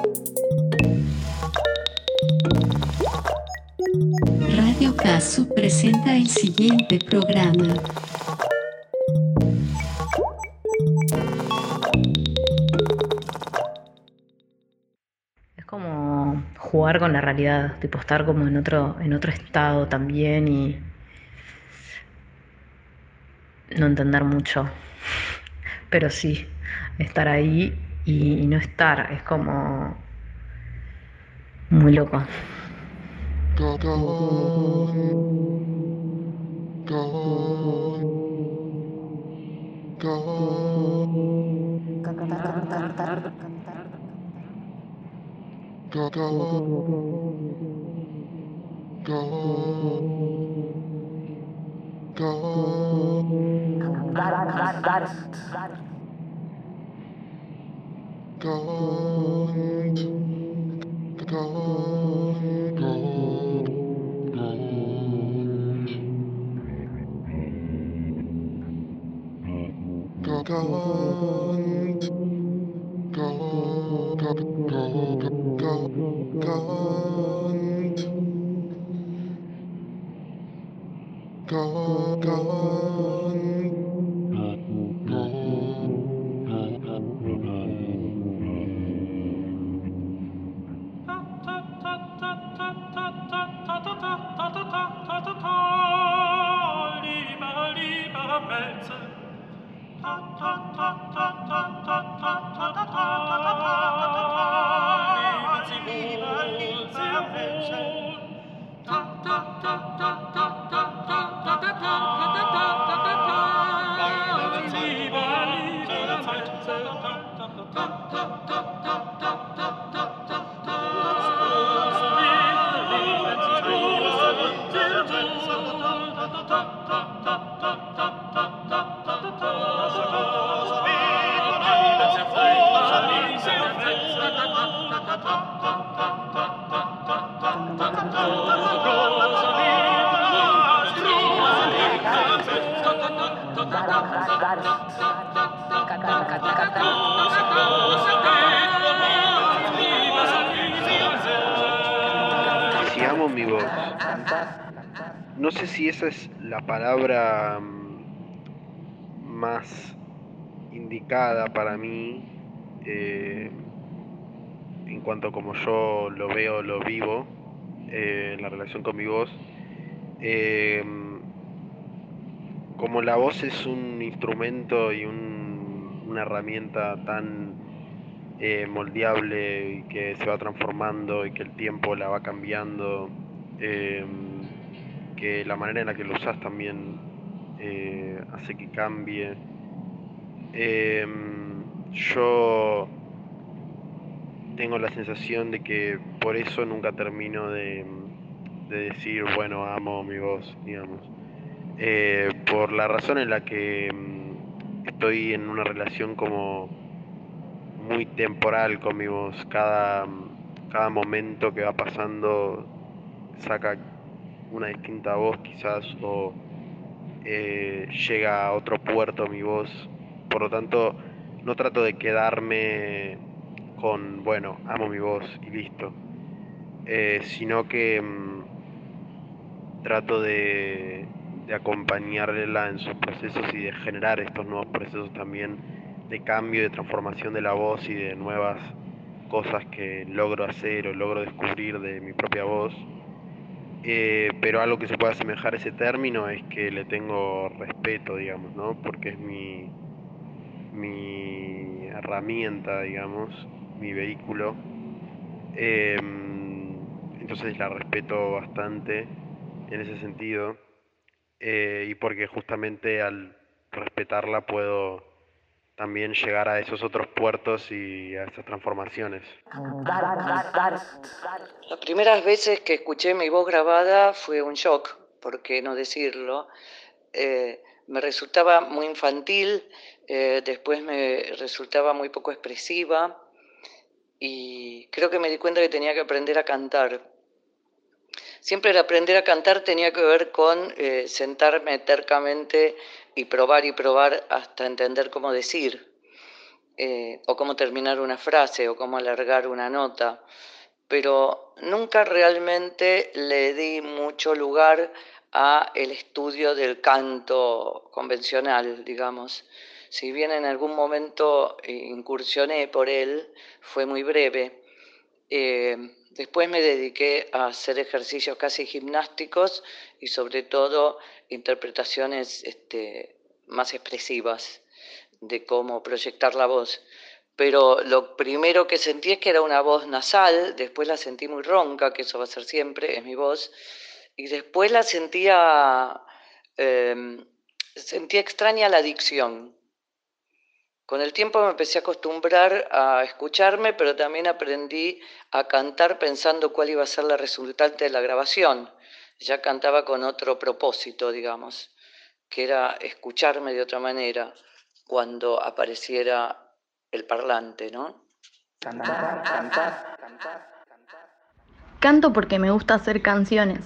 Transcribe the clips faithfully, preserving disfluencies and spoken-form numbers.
Radio Casu presenta el siguiente programa. Es como jugar con la realidad, tipo estar como en otro, en otro estado también y no entender mucho, pero sí, estar ahí y, y no estar, es como muy loco. Gone, gone, gone, Si amo mi voz. No sé si esa es la palabra mm, más indicada para mí eh, en cuanto a como yo lo veo, lo vivo, eh, la relación con mi voz. Eh, como la voz es un instrumento y un- una herramienta tan eh, moldeable y que se va transformando y que el tiempo la va cambiando, eh, que la manera en la que lo usas también eh, hace que cambie. Eh, yo tengo la sensación de que por eso nunca termino de, de decir, bueno, amo mi voz, digamos. Eh, por la razón en la que mm, estoy en una relación como muy temporal con mi voz. Cada, cada momento que va pasando saca una distinta voz quizás o eh, llega a otro puerto mi voz. Por lo tanto, no trato de quedarme con, bueno, amo mi voz y listo. Eh, sino que mm, trato de, de acompañarla en sus procesos y de generar estos nuevos procesos también de cambio, de transformación de la voz y de nuevas cosas que logro hacer o logro descubrir de mi propia voz. Eh, pero algo que se puede asemejar a ese término es que le tengo respeto, digamos, ¿no? Porque es mi, mi herramienta, digamos, mi vehículo. Eh, entonces la respeto bastante en ese sentido. Eh, y porque justamente al respetarla puedo también llegar a esos otros puertos y a esas transformaciones. Las primeras veces que escuché mi voz grabada fue un shock, por qué no decirlo. Eh, me resultaba muy infantil, eh, después me resultaba muy poco expresiva y creo que me di cuenta que tenía que aprender a cantar. Siempre el aprender a cantar tenía que ver con eh, sentarme tercamente y probar y probar hasta entender cómo decir. eh, o cómo terminar una frase, o cómo alargar una nota, pero nunca realmente le di mucho lugar a el estudio del canto convencional, digamos. Si bien en algún momento incursioné por él, fue muy breve. Eh, después me dediqué a hacer ejercicios casi gimnásticos y sobre todo interpretaciones este, más expresivas de cómo proyectar la voz. Pero lo primero que sentí es que era una voz nasal, después la sentí muy ronca, que eso va a ser siempre, es mi voz, y después la sentía, eh, sentía extraña la dicción. Con el tiempo me empecé a acostumbrar a escucharme, pero también aprendí a cantar pensando cuál iba a ser la resultante de la grabación. Ya cantaba con otro propósito, digamos, que era escucharme de otra manera cuando apareciera el parlante, ¿no? Cantar, cantar, cantar, cantar. Canto porque me gusta hacer canciones.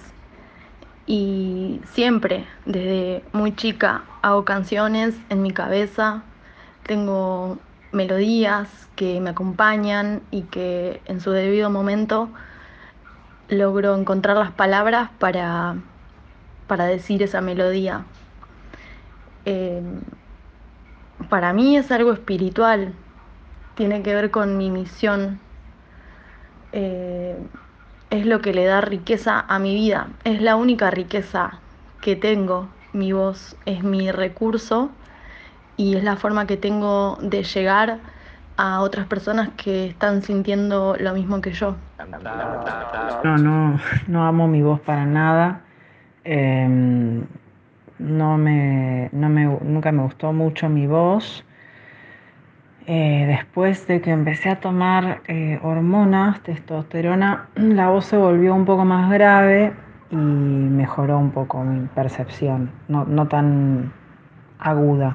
Y siempre, desde muy chica, hago canciones en mi cabeza. Tengo melodías que me acompañan y que en su debido momento logro encontrar las palabras para, para decir esa melodía. Eh, para mí es algo espiritual, tiene que ver con mi misión. Eh, es lo que le da riqueza a mi vida, es la única riqueza que tengo. Mi voz es mi recurso y es la forma que tengo de llegar a otras personas que están sintiendo lo mismo que yo. No, no, no amo mi voz para nada. Eh, no me, no me, nunca me gustó mucho mi voz. Eh, después de que empecé a tomar eh, hormonas, testosterona, la voz se volvió un poco más grave y mejoró un poco mi percepción, no, no tan aguda,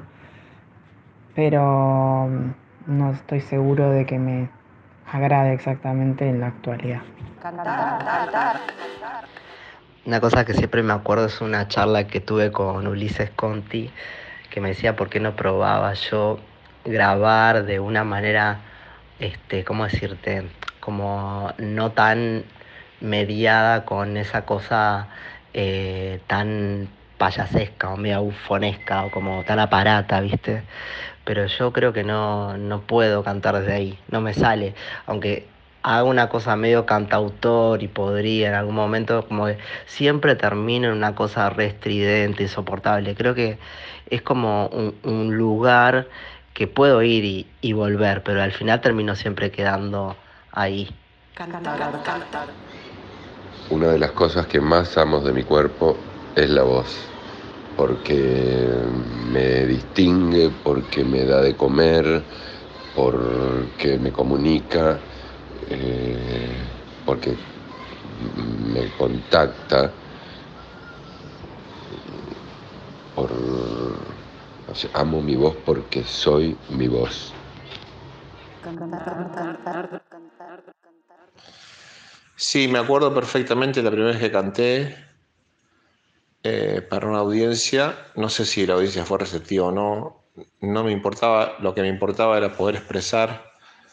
pero no estoy seguro de que me agrade exactamente en la actualidad. Una cosa que siempre me acuerdo es una charla que tuve con Ulises Conti, que me decía por qué no probaba yo grabar de una manera, este, ¿cómo decirte? Como no tan mediada con esa cosa eh, tan payasesca o media bufonesca o como tan aparata, ¿viste? Pero yo creo que no, no puedo cantar desde ahí, no me sale, aunque hago una cosa medio cantautor y podría en algún momento, como que siempre termino en una cosa re estridente, insoportable. Creo que es como un, un lugar que puedo ir y, y volver, pero al final termino siempre quedando ahí. Una de las cosas que más amo de mi cuerpo es la voz, porque me distingue, porque me da de comer, porque me comunica, eh, porque me contacta, por, o sea, amo mi voz porque soy mi voz. Sí, me acuerdo perfectamente la primera vez que canté eh, para una audiencia. No sé si la audiencia fue receptiva o no. No me importaba, lo que me importaba era poder expresar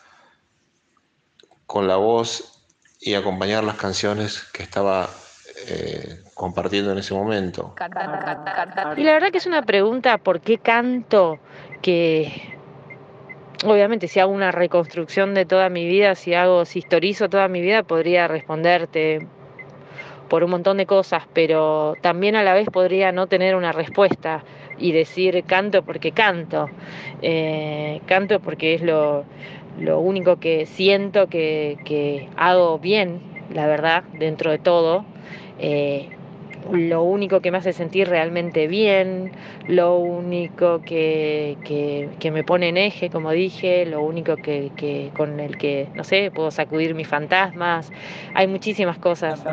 con la voz y acompañar las canciones que estaba eh, compartiendo en ese momento. Y la verdad que es una pregunta, ¿por qué canto? Que obviamente si hago una reconstrucción de toda mi vida, si hago, si historizo toda mi vida, podría responderte por un montón de cosas, pero también a la vez podría no tener una respuesta y decir canto porque canto, eh, canto porque es lo, lo único que siento que, que hago bien, la verdad, dentro de todo. Eh, lo único que me hace sentir realmente bien, lo único que, que, que me pone en eje, como dije, lo único que, que con el que, no sé, puedo sacudir mis fantasmas. Hay muchísimas cosas.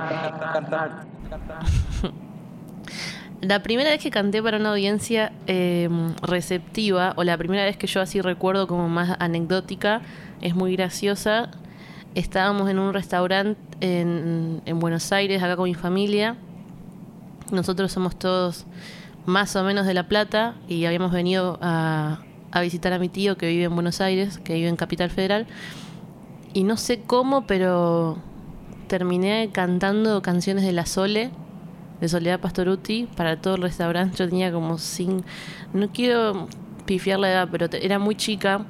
La primera vez que canté para una audiencia eh, receptiva, o la primera vez que yo así recuerdo como más anecdótica, es muy graciosa. Estábamos en un restaurante en, en Buenos Aires, acá con mi familia. Nosotros somos todos más o menos de La Plata y habíamos venido a, a visitar a mi tío que vive en Buenos Aires, que vive en Capital Federal. Y no sé cómo, pero terminé cantando canciones de La Sole, de Soledad Pastorutti, para todo el restaurante. Yo tenía como cinco... No quiero pifiar la edad, pero te, era muy chica.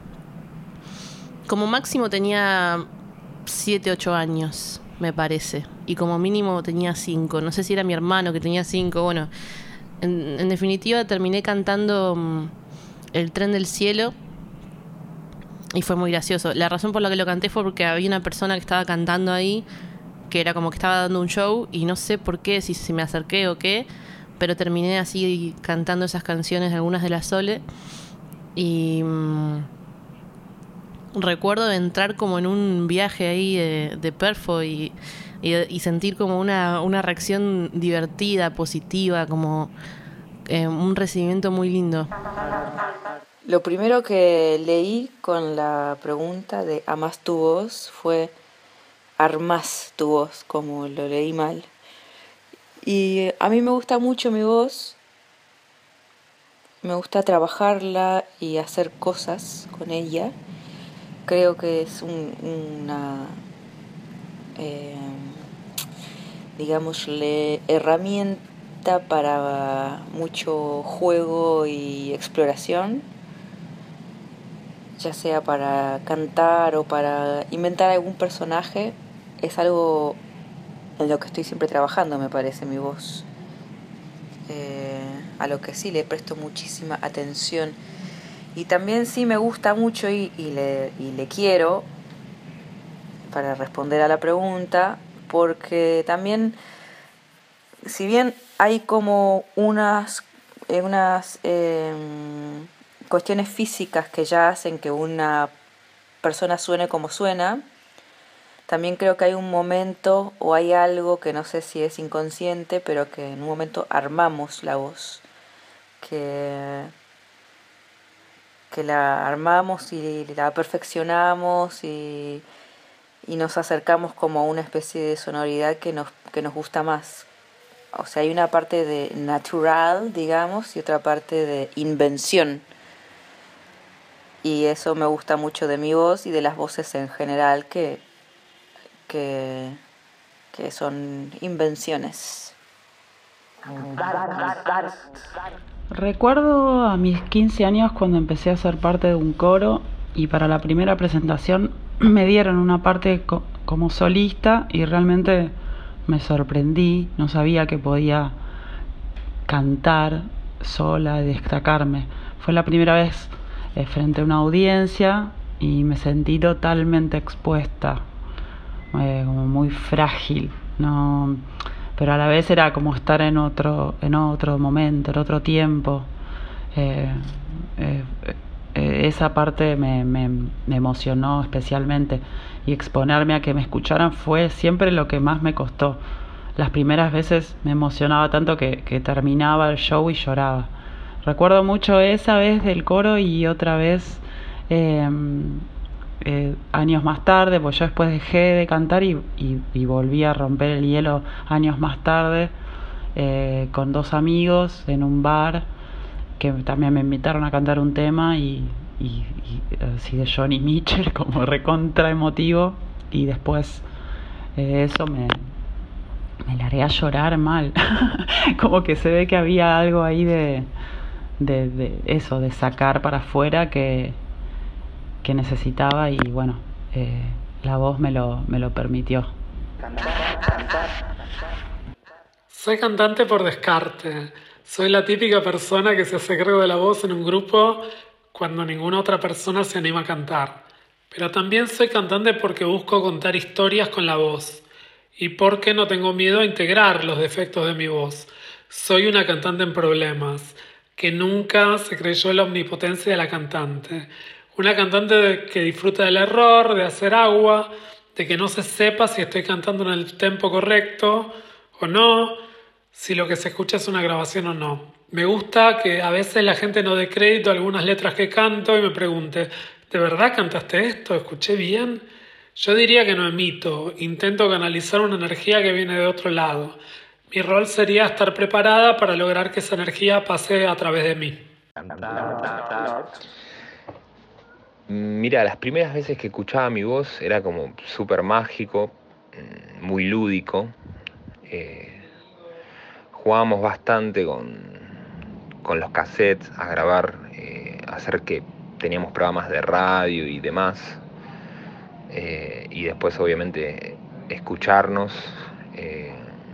Como máximo tenía siete, ocho años, me parece. Y como mínimo tenía cinco. No sé si era mi hermano que tenía cinco. Bueno, en, en definitiva terminé cantando um, El Tren del Cielo. Y fue muy gracioso. La razón por la que lo canté fue porque había una persona que estaba cantando ahí, que era como que estaba dando un show, y no sé por qué, si, si me acerqué o qué, pero terminé así cantando esas canciones, algunas de La Sole. Y mmm, recuerdo de entrar como en un viaje ahí de, de perfo y, y, y sentir como una, una reacción divertida, positiva, como eh, un recibimiento muy lindo. Lo primero que leí con la pregunta de ¿amás tu voz? Fue armás tu voz, como lo leí mal. Y a mí me gusta mucho mi voz, me gusta trabajarla y hacer cosas con ella. Creo que es un, una, eh, digámosle, herramienta para mucho juego y exploración, ya sea para cantar o para inventar algún personaje. Es algo en lo que estoy siempre trabajando, me parece, mi voz. Eh, a lo que sí le presto muchísima atención. Y también sí me gusta mucho y, y, le, y le quiero, para responder a la pregunta, porque también, si bien hay como unas, unas eh, cuestiones físicas que ya hacen que una persona suene como suena, también creo que hay un momento o hay algo que no sé si es inconsciente, pero que en un momento armamos la voz, que, que la armamos y la perfeccionamos y, y nos acercamos como a una especie de sonoridad que nos, que nos gusta más. O sea, hay una parte de natural, digamos, y otra parte de invención. Y eso me gusta mucho de mi voz y de las voces en general, que Que, que son invenciones. Recuerdo a mis quince años cuando empecé a ser parte de un coro y para la primera presentación me dieron una parte co- como solista y realmente me sorprendí, no sabía que podía cantar sola y destacarme. Fue la primera vez eh, frente a una audiencia y me sentí totalmente expuesta. Eh, como muy frágil, no, pero a la vez era como estar en otro, en otro momento, en otro tiempo. Eh, eh, eh, esa parte me, me, me emocionó especialmente, y exponerme a que me escucharan fue siempre lo que más me costó. Las primeras veces me emocionaba tanto que, que terminaba el show y lloraba. Recuerdo mucho esa vez del coro y otra vez eh, Eh, años más tarde, pues yo después dejé de cantar y, y, y volví a romper el hielo años más tarde eh, con dos amigos en un bar que también me invitaron a cantar un tema y, y, y así de Johnny Mitchell, como recontra emotivo, y después eh, eso me, me largué a llorar mal. Como que se ve que había algo ahí de, de, de eso, de sacar para afuera que que necesitaba, y bueno, eh, la voz me lo, me lo permitió. Soy cantante por descarte. Soy la típica persona que se hace cargo de la voz en un grupo cuando ninguna otra persona se anima a cantar. Pero también soy cantante porque busco contar historias con la voz y porque no tengo miedo a integrar los defectos de mi voz. Soy una cantante en problemas, que nunca se creyó la omnipotencia de la cantante. Una cantante que disfruta del error, de hacer agua, de que no se sepa si estoy cantando en el tempo correcto o no, si lo que se escucha es una grabación o no. Me gusta que a veces la gente no dé crédito a algunas letras que canto y me pregunte, ¿de verdad cantaste esto? ¿Escuché bien? Yo diría que no emito, intento canalizar una energía que viene de otro lado. Mi rol sería estar preparada para lograr que esa energía pase a través de mí. Mira, las primeras veces que escuchaba mi voz era como súper mágico, muy lúdico. Eh, jugábamos bastante con, con los cassettes a grabar, eh, a hacer que teníamos programas de radio y demás. Eh, y después obviamente escucharnos. Eh,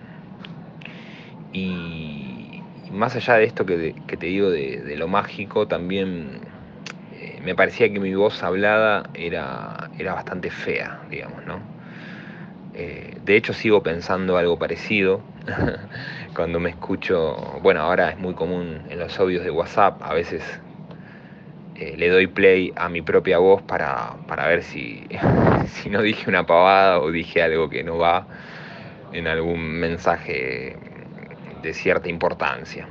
y, y más allá de esto que, de, que te digo de, de lo mágico, también eh, me parecía que mi voz hablada era, era bastante fea, digamos, ¿no? Eh, de hecho sigo pensando algo parecido cuando me escucho, bueno, ahora es muy común en los audios de WhatsApp, a veces eh, le doy play a mi propia voz para, para ver si, si no dije una pavada o dije algo que no va en algún mensaje de cierta importancia.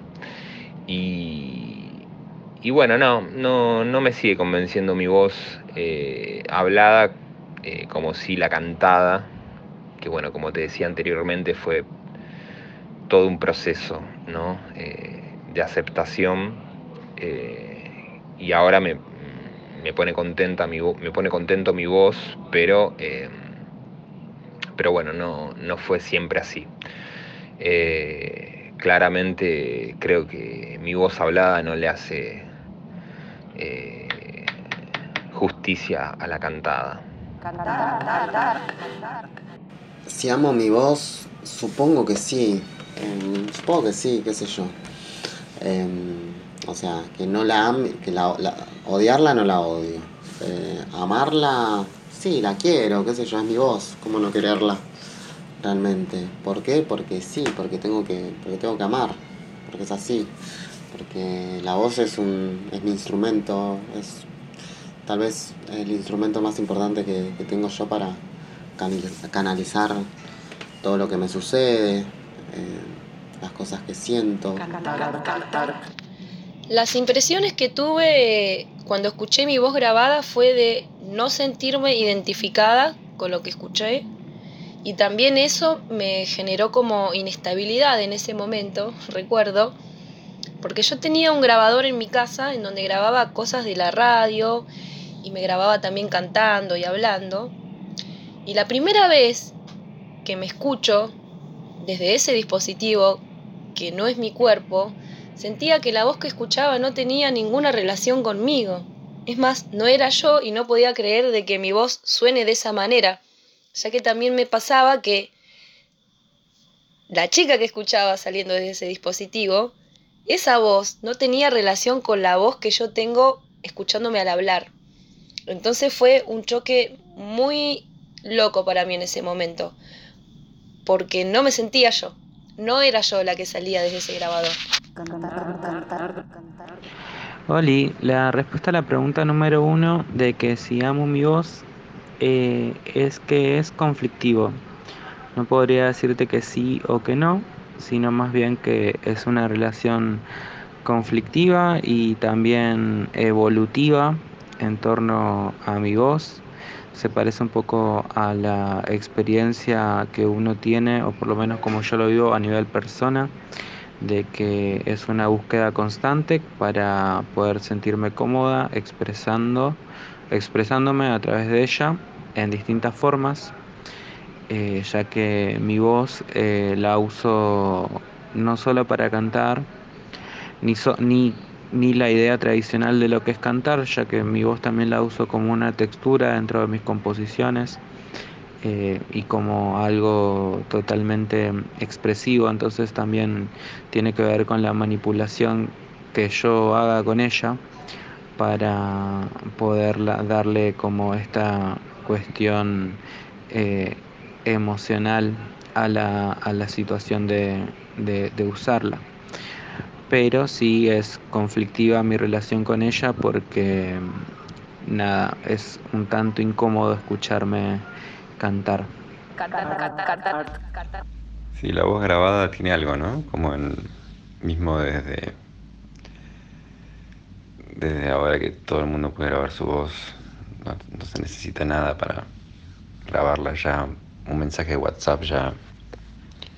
Y, y bueno, no, no, no me sigue convenciendo mi voz eh, hablada eh, como si la cantada, que bueno, como te decía anteriormente, fue todo un proceso, ¿no? eh, de aceptación, eh, y ahora me, me pone contenta mi vo- me pone contento mi voz, pero eh, pero bueno, no, no fue siempre así. Eh, claramente creo que mi voz hablada no le hace eh, justicia a la cantada. Si amo mi voz, supongo que sí. Eh, supongo que sí, qué sé yo. Eh, o sea, que no la ame, que la, la odiarla no la odio. Eh, amarla, sí, la quiero, qué sé yo, es mi voz. ¿Cómo no quererla? Realmente. ¿Por qué? Porque sí, porque tengo que, porque tengo que amar. Porque es así. Porque la voz es un, es mi instrumento, es tal vez el instrumento más importante que, que tengo yo para canalizar todo lo que me sucede, eh, las cosas que siento. Las impresiones que tuve cuando escuché mi voz grabada fue de no sentirme identificada con lo que escuché, y también eso me generó como inestabilidad en ese momento, recuerdo, porque yo tenía un grabador en mi casa en donde grababa cosas de la radio y me grababa también cantando y hablando. Y la primera vez que me escucho desde ese dispositivo, que no es mi cuerpo, sentía que la voz que escuchaba no tenía ninguna relación conmigo. Es más, no era yo y no podía creer de que mi voz suene de esa manera, ya que también me pasaba que la chica que escuchaba saliendo desde ese dispositivo, esa voz no tenía relación con la voz que yo tengo escuchándome al hablar. Entonces fue un choque muy loco para mí en ese momento, porque no me sentía yo, no era yo la que salía desde ese grabador. Oli, la respuesta a la pregunta número uno de que si amo mi voz eh, es que es conflictivo. No podría decirte que sí o que no, sino más bien que es una relación conflictiva y también evolutiva en torno a mi voz. Se parece un poco a la experiencia que uno tiene, o por lo menos como yo lo vivo a nivel persona, de que es una búsqueda constante para poder sentirme cómoda expresando, expresándome a través de ella en distintas formas, eh, ya que mi voz eh, la uso no solo para cantar, ni, so, ni, ni la idea tradicional de lo que es cantar, ya que mi voz también la uso como una textura dentro de mis composiciones, eh, y como algo totalmente expresivo, entonces también tiene que ver con la manipulación que yo haga con ella para poder darle como esta cuestión eh, emocional a la, a la situación de, de, de usarla. Pero sí es conflictiva mi relación con ella porque nada, es un tanto incómodo escucharme cantar. Sí, la voz grabada tiene algo, ¿no? Como en, mismo desde, desde ahora que todo el mundo puede grabar su voz, no, no se necesita nada para grabarla ya. Un mensaje de WhatsApp ya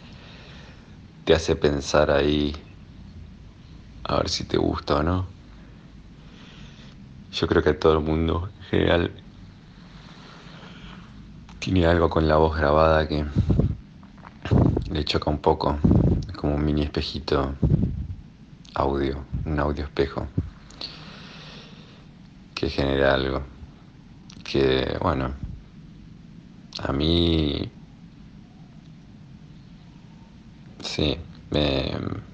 te hace pensar ahí a ver si te gusta o no. yo creo que todo el mundo en general tiene algo con la voz grabada que le choca un poco. Es como un mini espejito audio, un audio espejo que genera algo que, bueno, a mí sí, me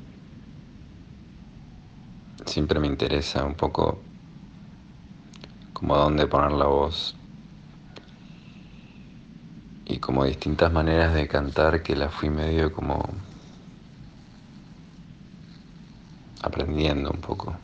siempre me interesa un poco como dónde poner la voz y como distintas maneras de cantar que la fui medio como aprendiendo un poco.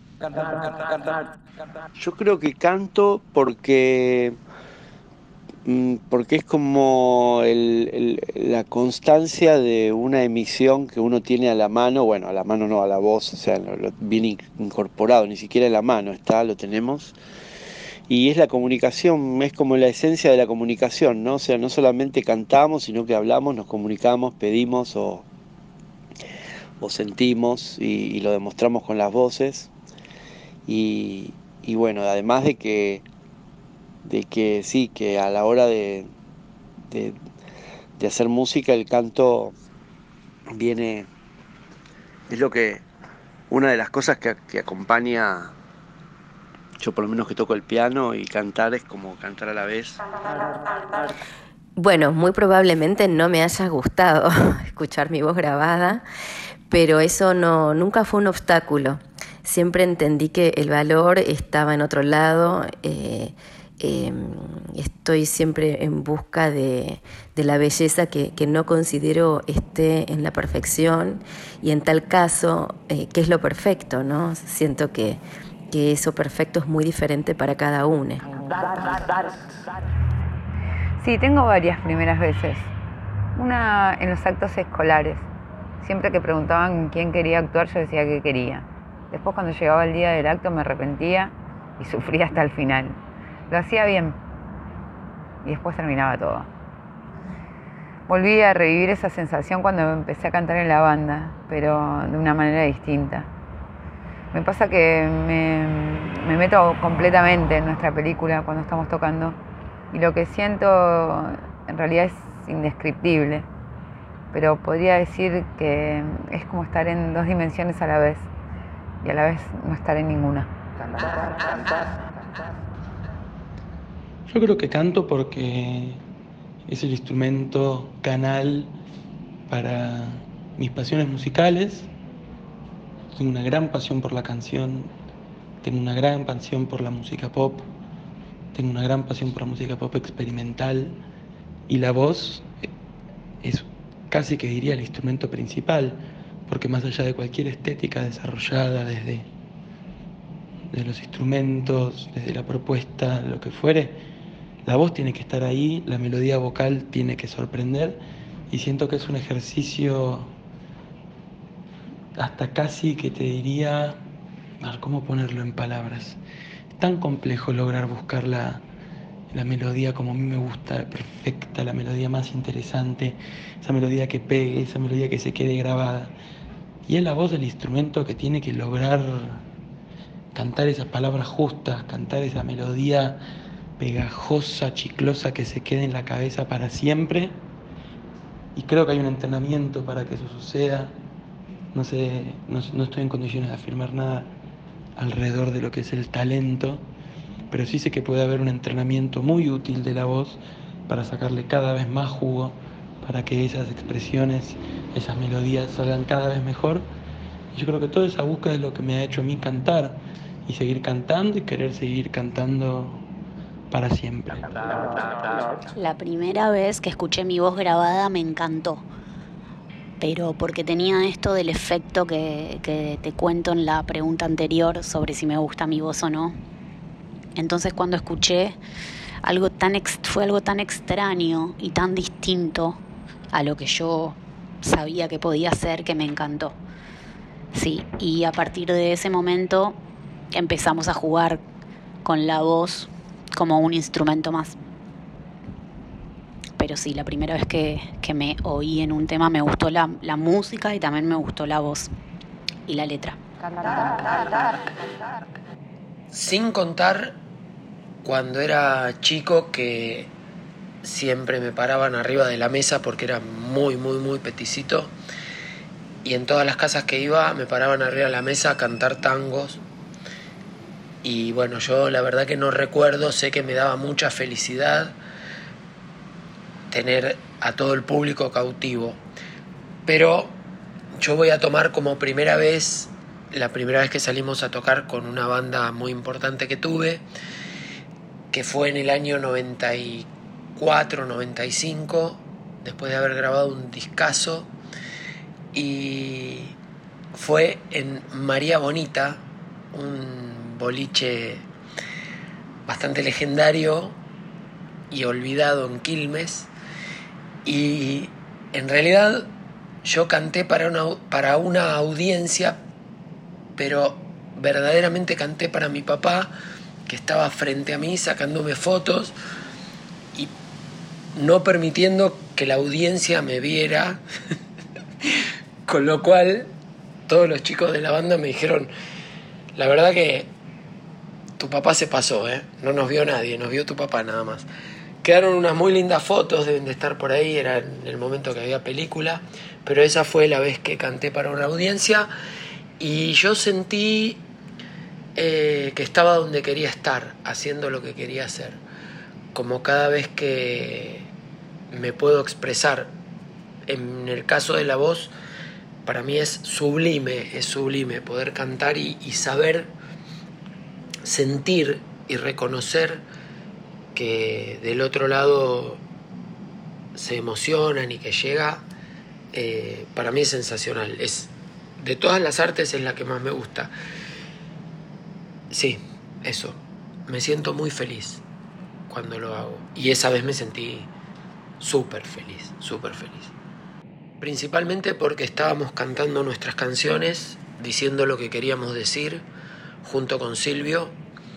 Yo creo que canto porque porque es como el, el, la constancia de una emisión que uno tiene a la mano, bueno, a la mano no, a la voz, o sea, lo, lo viene incorporado, ni siquiera en la mano está, lo tenemos, y es la comunicación, es como la esencia de la comunicación, ¿no? O sea, no solamente cantamos, sino que hablamos, nos comunicamos, pedimos o, o sentimos y, y lo demostramos con las voces, y, y bueno, además de que de que sí, que a la hora de, de, de hacer música el canto viene, es lo que, una de las cosas que, que acompaña, yo por lo menos que toco el piano y cantar es como cantar a la vez. Bueno, muy probablemente no me haya gustado escuchar mi voz grabada, pero eso no, nunca fue un obstáculo. Siempre entendí que el valor estaba en otro lado. eh, Eh, estoy siempre en busca de, de la belleza que, que no considero esté en la perfección, y en tal caso, eh, ¿qué es lo perfecto, no? Siento que, que eso perfecto es muy diferente para cada uno. Sí, tengo varias primeras veces. Una en los actos escolares. Siempre que preguntaban quién quería actuar, yo decía que quería. Después, cuando llegaba el día del acto, me arrepentía y sufría hasta el final. Lo hacía bien y después terminaba todo. Volví a revivir esa sensación cuando empecé a cantar en la banda, pero de una manera distinta. Me pasa que me, me meto completamente en nuestra película cuando estamos tocando, y lo que siento en realidad es indescriptible, pero podría decir que es como estar en dos dimensiones a la vez y a la vez no estar en ninguna. Yo creo que canto porque es el instrumento canal para mis pasiones musicales. Tengo una gran pasión por la canción, tengo una gran pasión por la música pop, tengo una gran pasión por la música pop experimental, y la voz es casi que diría el instrumento principal, porque más allá de cualquier estética desarrollada desde, desde los instrumentos, desde la propuesta, lo que fuere, la voz tiene que estar ahí, la melodía vocal tiene que sorprender, y siento que es un ejercicio hasta casi que te diría, a ver, ¿cómo ponerlo en palabras? Es tan complejo lograr buscar la, la melodía como a mí me gusta, perfecta, la melodía más interesante, esa melodía que pegue, esa melodía que se quede grabada. Y es la voz del instrumento que tiene que lograr cantar esas palabras justas, cantar esa melodía pegajosa, chiclosa, que se quede en la cabeza para siempre. Y creo que hay un entrenamiento para que eso suceda. No sé, no, no estoy en condiciones de afirmar nada alrededor de lo que es el talento, pero sí sé que puede haber un entrenamiento muy útil de la voz para sacarle cada vez más jugo, para que esas expresiones, esas melodías salgan cada vez mejor. Y yo creo que toda esa búsqueda es lo que me ha hecho a mí cantar y seguir cantando y querer seguir cantando para siempre. La primera vez que escuché mi voz grabada me encantó, pero porque tenía esto del efecto que, que te cuento en la pregunta anterior sobre si me gusta mi voz o no. Entonces, cuando escuché, algo tan ex, fue algo tan extraño y tan distinto a lo que yo sabía que podía hacer, que me encantó. Sí, y a partir de ese momento empezamos a jugar con la voz como un instrumento más. Pero sí, la primera vez que, que me oí en un tema me gustó la, la música, y también me gustó la voz y la letra. Sin contar cuando era chico que siempre me paraban arriba de la mesa porque era muy, muy, muy peticito. Y en todas las casas que iba me paraban arriba de la mesa a cantar tangos. Y bueno, yo la verdad que no recuerdo, sé que me daba mucha felicidad tener a todo el público cautivo. Pero yo voy a tomar como primera vez, la primera vez que salimos a tocar con una banda muy importante que tuve, que fue en el año noventa y cuatro, noventa y cinco, después de haber grabado un discazo, y fue en María Bonita, un boliche bastante legendario y olvidado en Quilmes, y en realidad yo canté para una, para una audiencia, pero verdaderamente canté para mi papá, que estaba frente a mí sacándome fotos y no permitiendo que la audiencia me viera, con lo cual todos los chicos de la banda me dijeron, la verdad que tu papá se pasó, ¿eh? No nos vio nadie, nos vio tu papá nada más. Quedaron unas muy lindas fotos, deben de estar por ahí, era en el momento que había película, pero esa fue la vez que canté para una audiencia y yo sentí eh, que estaba donde quería estar, haciendo lo que quería hacer. Como cada vez que me puedo expresar, en el caso de la voz, para mí es sublime, es sublime poder cantar y, y saber sentir y reconocer que del otro lado se emocionan y que llega, eh, para mí es sensacional. Es, de todas las artes es la que más me gusta. Sí, eso. Me siento muy feliz cuando lo hago. Y esa vez me sentí súper feliz, súper feliz. Principalmente porque estábamos cantando nuestras canciones, diciendo lo que queríamos decir, junto con Silvio,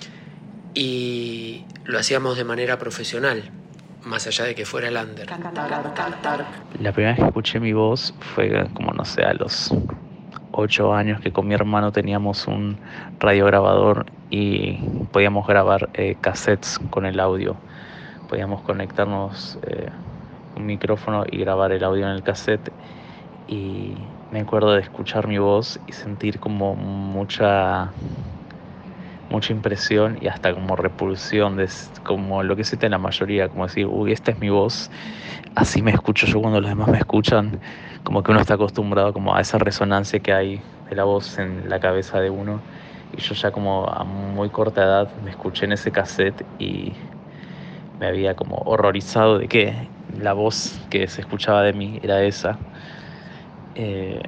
y lo hacíamos de manera profesional, más allá de que fuera el under. La primera vez que escuché mi voz fue como, no sé, a los ocho años, que con mi hermano teníamos un radiograbador y podíamos grabar eh, cassettes con el audio. Podíamos conectarnos eh, un micrófono y grabar el audio en el cassette, y me acuerdo de escuchar mi voz y sentir como mucha mucha impresión y hasta como repulsión, de, como lo que siente la mayoría, como decir, uy, esta es mi voz, así me escucho yo cuando los demás me escuchan. Como que uno está acostumbrado como a esa resonancia que hay de la voz en la cabeza de uno, y yo ya como a muy corta edad me escuché en ese cassette y me había como horrorizado de que la voz que se escuchaba de mí era esa. Eh,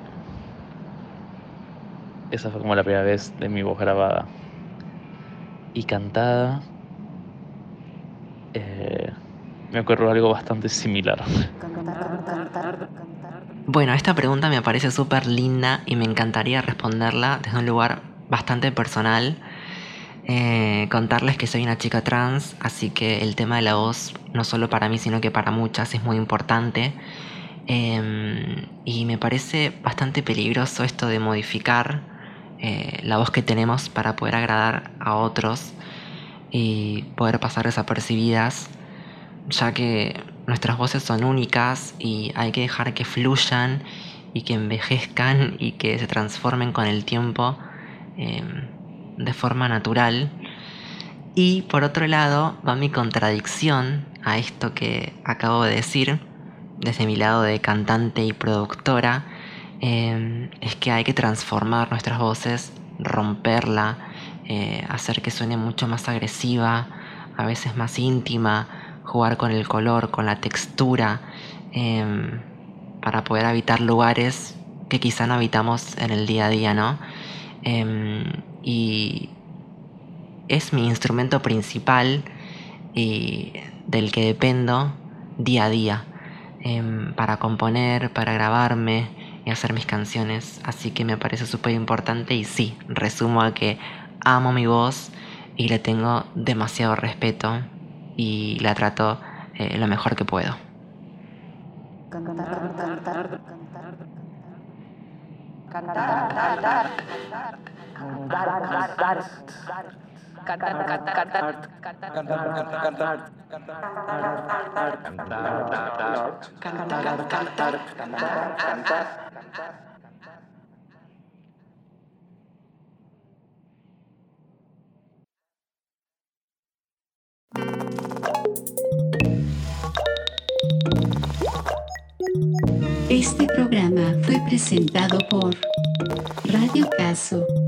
esa fue como la primera vez de mi voz grabada. Y cantada, eh, me acuerdo de algo bastante similar. Bueno, esta pregunta me parece súper linda y me encantaría responderla desde un lugar bastante personal. Eh, contarles que soy una chica trans, así que el tema de la voz, no solo para mí, sino que para muchas, es muy importante. Eh, y me parece bastante peligroso esto de modificar Eh, la voz que tenemos para poder agradar a otros y poder pasar desapercibidas, ya que nuestras voces son únicas y hay que dejar que fluyan y que envejezcan y que se transformen con el tiempo eh, de forma natural. Y por otro lado va mi contradicción a esto que acabo de decir desde mi lado de cantante y productora. Eh, es que hay que transformar nuestras voces, romperla, eh, hacer que suene mucho más agresiva, a veces más íntima, jugar con el color, con la textura, eh, para poder habitar lugares que quizá no habitamos en el día a día, ¿no? Eh, y es mi instrumento principal y del que dependo día a día, eh, para componer, para grabarme y hacer mis canciones, así que me parece súper importante. Y sí, resumo a que amo mi voz y le tengo demasiado respeto y la trato eh, lo mejor que puedo. Cantar, cantar, cantar, cantar, cantar, cantar, cantar, cantar, cantar, cantar, Este programa fue presentado por Radio Caso.